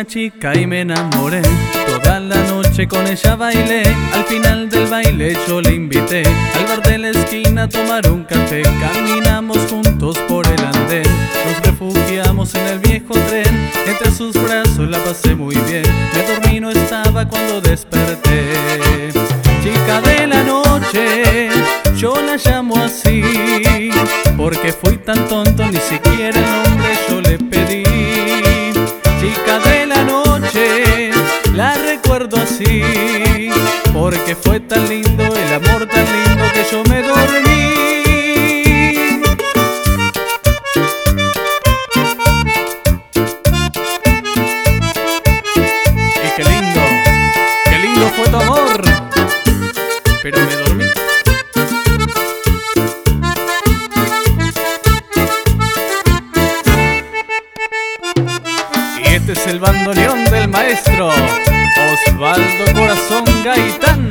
chica y me enamoré. Toda la noche con ella bailé. Al final del baile yo le invité al bar de la esquina a tomar un café. Caminamos juntos por el andén, nos refugiamos en el viejo tren. Entre sus brazos la pasé muy bien. Me dormí, no estaba cuando desperté. Chica de la noche, yo la llamo así, porque fui tan tonto, ni siquiera el nombre yo le pedí. Chica de la noche, la recuerdo así, porque fue tan lindo, el amor tan lindo que yo me dormí. Y qué lindo fue tu amor, pero me dormí. Este es el bandoneón del maestro Osvaldo Corazón Gaitán.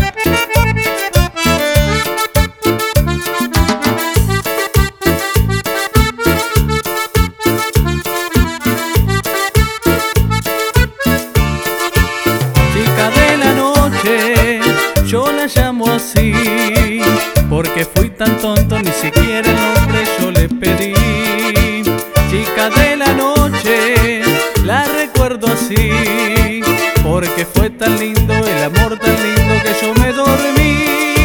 Chica de la noche, yo la llamo así, porque fui tan tonto, ni siquiera el nombre yo le pedí. Chica de la noche, la recuerdo así, porque fue tan lindo, el amor tan lindo que yo me dormí.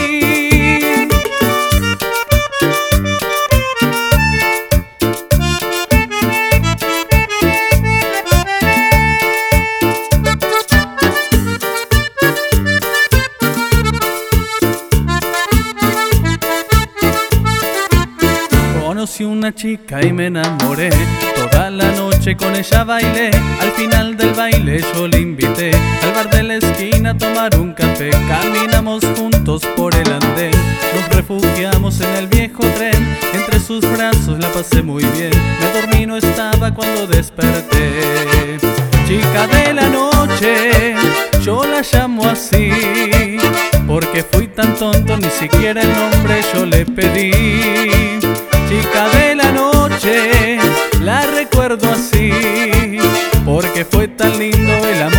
Conocí una chica y me enamoré. Toda la noche con ella bailé. Al final del baile yo le invité al bar de la esquina a tomar un café. Caminamos juntos por el andén, nos refugiamos en el viejo tren. Entre sus brazos la pasé muy bien. Me dormí, no estaba cuando desperté. Chica de la noche, yo la llamo así, porque fui tan tonto, ni siquiera el nombre yo le pedí. Chica de la noche, la recuerdo así, porque fue tan lindo el amor.